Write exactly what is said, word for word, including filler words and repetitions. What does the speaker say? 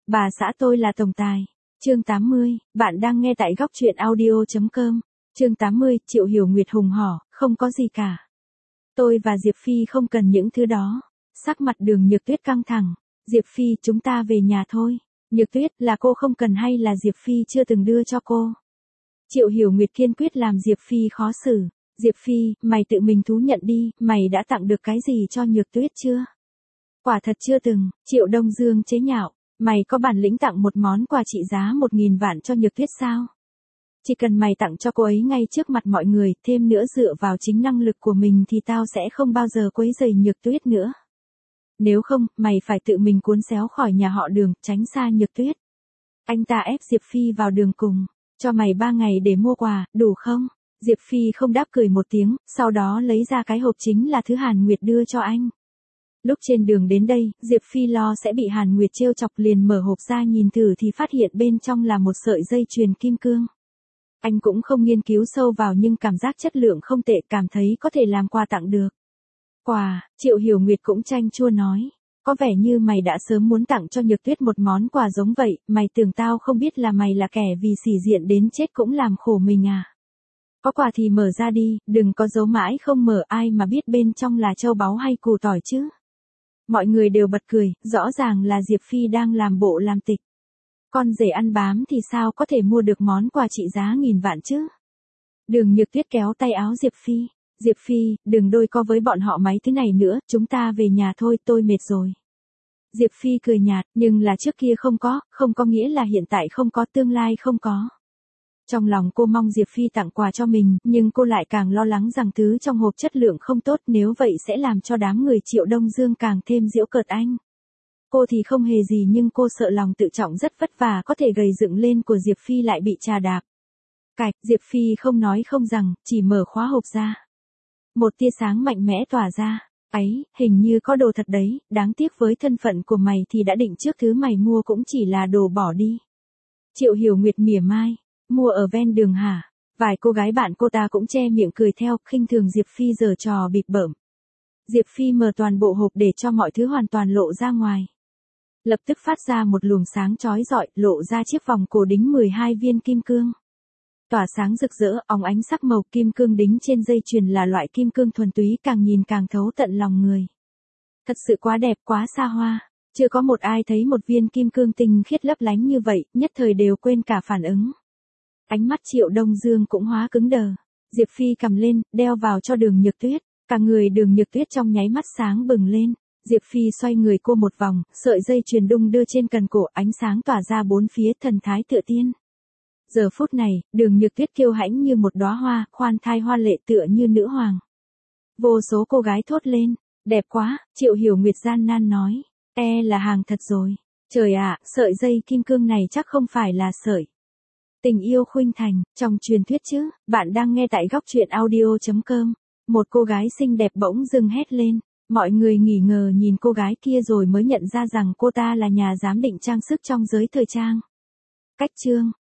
Bà xã tôi là tổng tài. Chương tám mươi, bạn đang nghe tại góc truyện audio chấm com. Chương tám mươi, Triệu Hiểu Nguyệt hùng hỏ, không có gì cả. Tôi và Diệp Phi không cần những thứ đó. Sắc mặt Đường Nhược Tuyết căng thẳng. Diệp Phi, chúng ta về nhà thôi. Nhược Tuyết, là cô không cần hay là Diệp Phi chưa từng đưa cho cô? Triệu Hiểu Nguyệt kiên quyết làm Diệp Phi khó xử. Diệp Phi, mày tự mình thú nhận đi, mày đã tặng được cái gì cho Nhược Tuyết chưa? Quả thật chưa từng. Triệu Đông Dương chế nhạo. Mày có bản lĩnh tặng một món quà trị giá một nghìn vạn cho Nhược Tuyết sao? Chỉ cần mày tặng cho cô ấy ngay trước mặt mọi người, thêm nữa dựa vào chính năng lực của mình thì tao sẽ không bao giờ quấy rầy Nhược Tuyết nữa. Nếu không, mày phải tự mình cuốn xéo khỏi nhà họ Đường, tránh xa Nhược Tuyết. Anh ta ép Diệp Phi vào đường cùng. Cho mày ba ngày để mua quà, đủ không? Diệp Phi không đáp, cười một tiếng, sau đó lấy ra cái hộp chính là thứ Hàn Nguyệt đưa cho anh. Lúc trên đường đến đây, Diệp Phi lo sẽ bị Hàn Nguyệt trêu chọc, liền mở hộp ra nhìn thử thì phát hiện bên trong là một sợi dây chuyền kim cương. Anh cũng không nghiên cứu sâu vào nhưng cảm giác chất lượng không tệ, cảm thấy có thể làm quà tặng được. Quà, Triệu Hiểu Nguyệt cũng chanh chua nói. Có vẻ như mày đã sớm muốn tặng cho Nhược Tuyết một món quà giống vậy, mày tưởng tao không biết là mày là kẻ vì sỉ diện đến chết cũng làm khổ mình à? Có quà thì mở ra đi, đừng có giấu mãi không mở, ai mà biết bên trong là châu báu hay củ tỏi chứ. Mọi người đều bật cười, rõ ràng là Diệp Phi đang làm bộ làm tịch. Con rể ăn bám thì sao có thể mua được món quà trị giá nghìn vạn chứ? Đường Nhược Tuyết kéo tay áo Diệp Phi. Diệp Phi, đừng đôi co với bọn họ mấy thứ này nữa, chúng ta về nhà thôi, tôi mệt rồi. Diệp Phi cười nhạt, nhưng là trước kia không có, không có nghĩa là hiện tại không có, tương lai không có. Trong lòng cô mong Diệp Phi tặng quà cho mình, nhưng cô lại càng lo lắng rằng thứ trong hộp chất lượng không tốt, nếu vậy sẽ làm cho đám người Triệu Đông Dương càng thêm giễu cợt anh. Cô thì không hề gì nhưng cô sợ lòng tự trọng rất vất vả có thể gầy dựng lên của Diệp Phi lại bị trà đạp. Cạch, Diệp Phi không nói không rằng, chỉ mở khóa hộp ra. Một tia sáng mạnh mẽ tỏa ra. Ấy, hình như có đồ thật đấy, đáng tiếc với thân phận của mày thì đã định trước thứ mày mua cũng chỉ là đồ bỏ đi. Triệu Hiểu Nguyệt mỉa mai. Mua ở ven đường hả? Vài cô gái bạn cô ta cũng che miệng cười theo, khinh thường Diệp Phi giở trò bịp bợm. Diệp Phi mở toàn bộ hộp để cho mọi thứ hoàn toàn lộ ra ngoài. Lập tức phát ra một luồng sáng chói rọi, lộ ra chiếc vòng cổ đính mười hai viên kim cương. Tỏa sáng rực rỡ, óng ánh sắc màu, kim cương đính trên dây chuyền là loại kim cương thuần túy, càng nhìn càng thấu tận lòng người. Thật sự quá đẹp, quá xa hoa. Chưa có một ai thấy một viên kim cương tinh khiết lấp lánh như vậy, nhất thời đều quên cả phản ứng. Ánh mắt Triệu Đông Dương cũng hóa cứng đờ. Diệp Phi cầm lên, đeo vào cho Đường Nhược Tuyết. Cả người Đường Nhược Tuyết trong nháy mắt sáng bừng lên. Diệp Phi xoay người cô một vòng, sợi dây chuyền đung đưa trên cần cổ, ánh sáng tỏa ra bốn phía, thần thái tựa tiên. Giờ phút này, Đường Nhược Tuyết kiêu hãnh như một đóa hoa, khoan thai hoa lệ tựa như nữ hoàng. Vô số cô gái thốt lên, đẹp quá, Triệu Hiểu Nguyệt gian nan nói, e là hàng thật rồi. Trời ạ, sợi dây kim cương này chắc không phải là sợi tình yêu khuynh thành, trong truyền thuyết chứ. Bạn đang nghe tại góc truyện audio chấm com. Một cô gái xinh đẹp bỗng dưng hét lên. Mọi người nghỉ ngờ nhìn cô gái kia rồi mới nhận ra rằng cô ta là nhà giám định trang sức trong giới thời trang. Cách chương